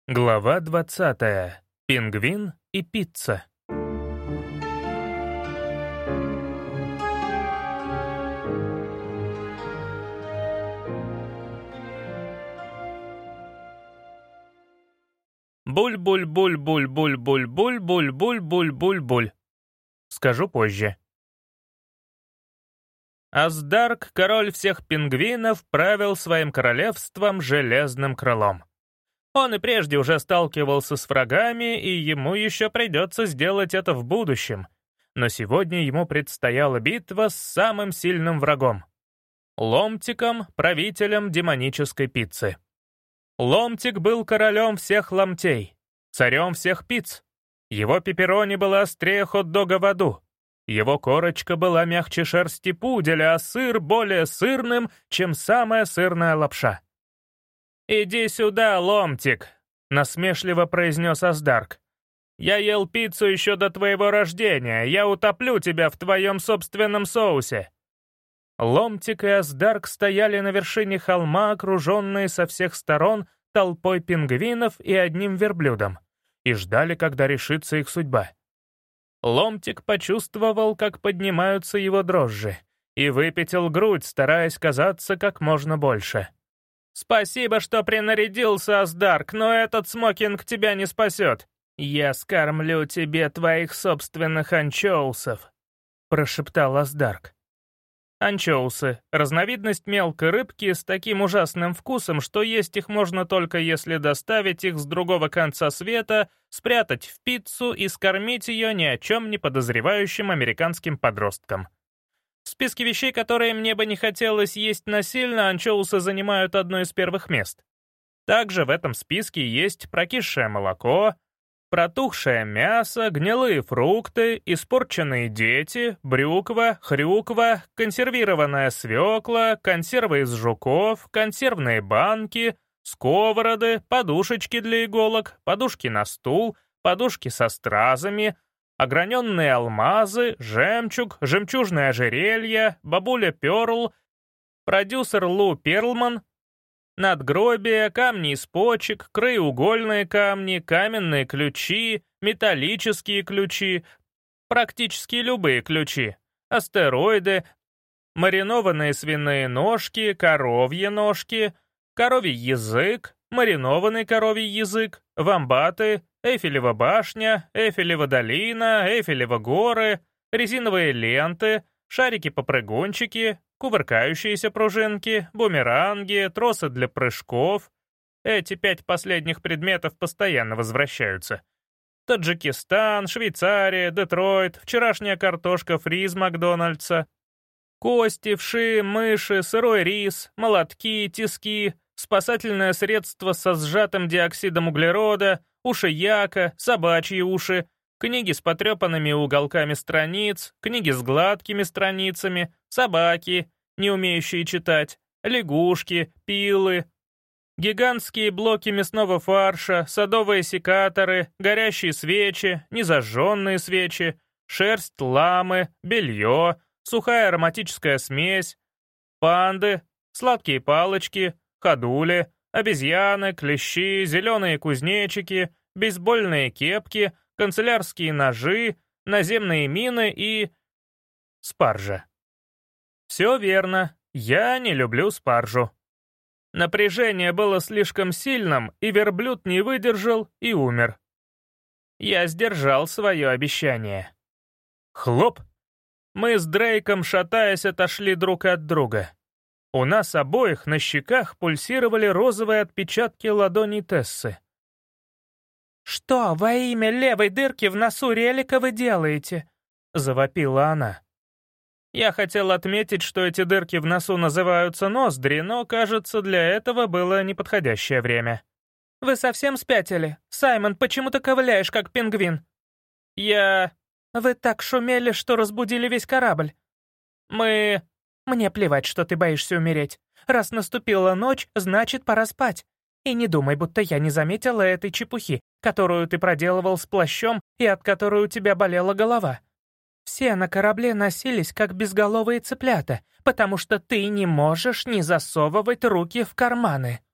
Глава 20. Пингвин и пицца. Буль-буль-буль-буль-буль-буль-буль-буль-буль-буль-буль. Скажу позже. Аздарк, король всех пингвинов, правил своим королевством железным крылом. Он и прежде уже сталкивался с врагами, и ему еще придется сделать это в будущем. Но сегодня ему предстояла битва с самым сильным врагом — Ломтиком, правителем демонической пиццы. Ломтик был королем всех ломтей, царем всех пиц. Его пепперони была острее хот-дога в аду. Его корочка была мягче шерсти пуделя, а сыр более сырным, чем самая сырная лапша. «Иди сюда, Ломтик», — насмешливо произнес Аздарк. «Я ел пиццу еще до твоего рождения, я утоплю тебя в твоем собственном соусе». Ломтик и Аздарк стояли на вершине холма, окруженные со всех сторон толпой пингвинов и одним верблюдом, и ждали, когда решится их судьба. Ломтик почувствовал, как поднимаются его дрожжи, и выпятил грудь, стараясь казаться как можно больше. «Спасибо, что принарядился, Аздарк, но этот смокинг тебя не спасет. Я скормлю тебе твоих собственных анчоусов», — прошептал Аздарк. Анчоусы — разновидность мелкой рыбки с таким ужасным вкусом, что есть их можно только если доставить их с другого конца света, спрятать в пиццу и скормить ее ни о чем не подозревающим американским подросткам. В списке вещей, которые мне бы не хотелось есть насильно, анчоусы занимают одно из первых мест. Также в этом списке есть прокисшее молоко, протухшее мясо, гнилые фрукты, испорченные дети, брюква, хрюква, консервированная свекла, консервы из жуков, консервные банки, сковороды, подушечки для иголок, подушки на стул, подушки со стразами, ограненные алмазы, жемчуг, жемчужное ожерелье, бабуля Перл, продюсер Лу Перлман, надгробия, камни из почек, краеугольные камни, каменные ключи, металлические ключи, практически любые ключи, астероиды, маринованные свиные ножки, коровьи ножки, коровий язык, маринованный коровий язык, вамбаты, Эйфелева башня, Эйфелева долина, Эйфелева горы, резиновые ленты, шарики-попрыгунчики, кувыркающиеся пружинки, бумеранги, тросы для прыжков. Эти 5 последних предметов постоянно возвращаются. Таджикистан, Швейцария, Детройт, вчерашняя картошка фри из Макдональдса, кости, вши, мыши, сырой рис, молотки, тиски, спасательное средство со сжатым диоксидом углерода, уши яка, собачьи уши, книги с потрепанными уголками страниц, книги с гладкими страницами, собаки, не умеющие читать, лягушки, пилы, гигантские блоки мясного фарша, садовые секаторы, горящие свечи, незажженные свечи, шерсть ламы, белье, сухая ароматическая смесь, панды, сладкие палочки, ходули, обезьяны, клещи, зеленые кузнечики, бейсбольные кепки, канцелярские ножи, наземные мины и... спаржа. Все верно, я не люблю спаржу. Напряжение было слишком сильным, и верблюд не выдержал и умер. Я сдержал свое обещание. Хлоп! Мы с Дрейком, шатаясь, отошли друг от друга. У нас обоих на щеках пульсировали розовые отпечатки ладоней Тессы. «Что во имя левой дырки в носу Релика вы делаете?» — завопила она. Я хотел отметить, что эти дырки в носу называются ноздри, но, кажется, для этого было неподходящее время. «Вы совсем спятили? Саймон, почему ты ковыляешь, как пингвин?» «Вы так шумели, что разбудили весь корабль». «Мне плевать, что ты боишься умереть. Раз наступила ночь, значит, пора спать. И не думай, будто я не заметила этой чепухи, которую ты проделывал с плащом и от которой у тебя болела голова. Все на корабле носились, как безголовые цыплята, потому что ты не можешь не засовывать руки в карманы».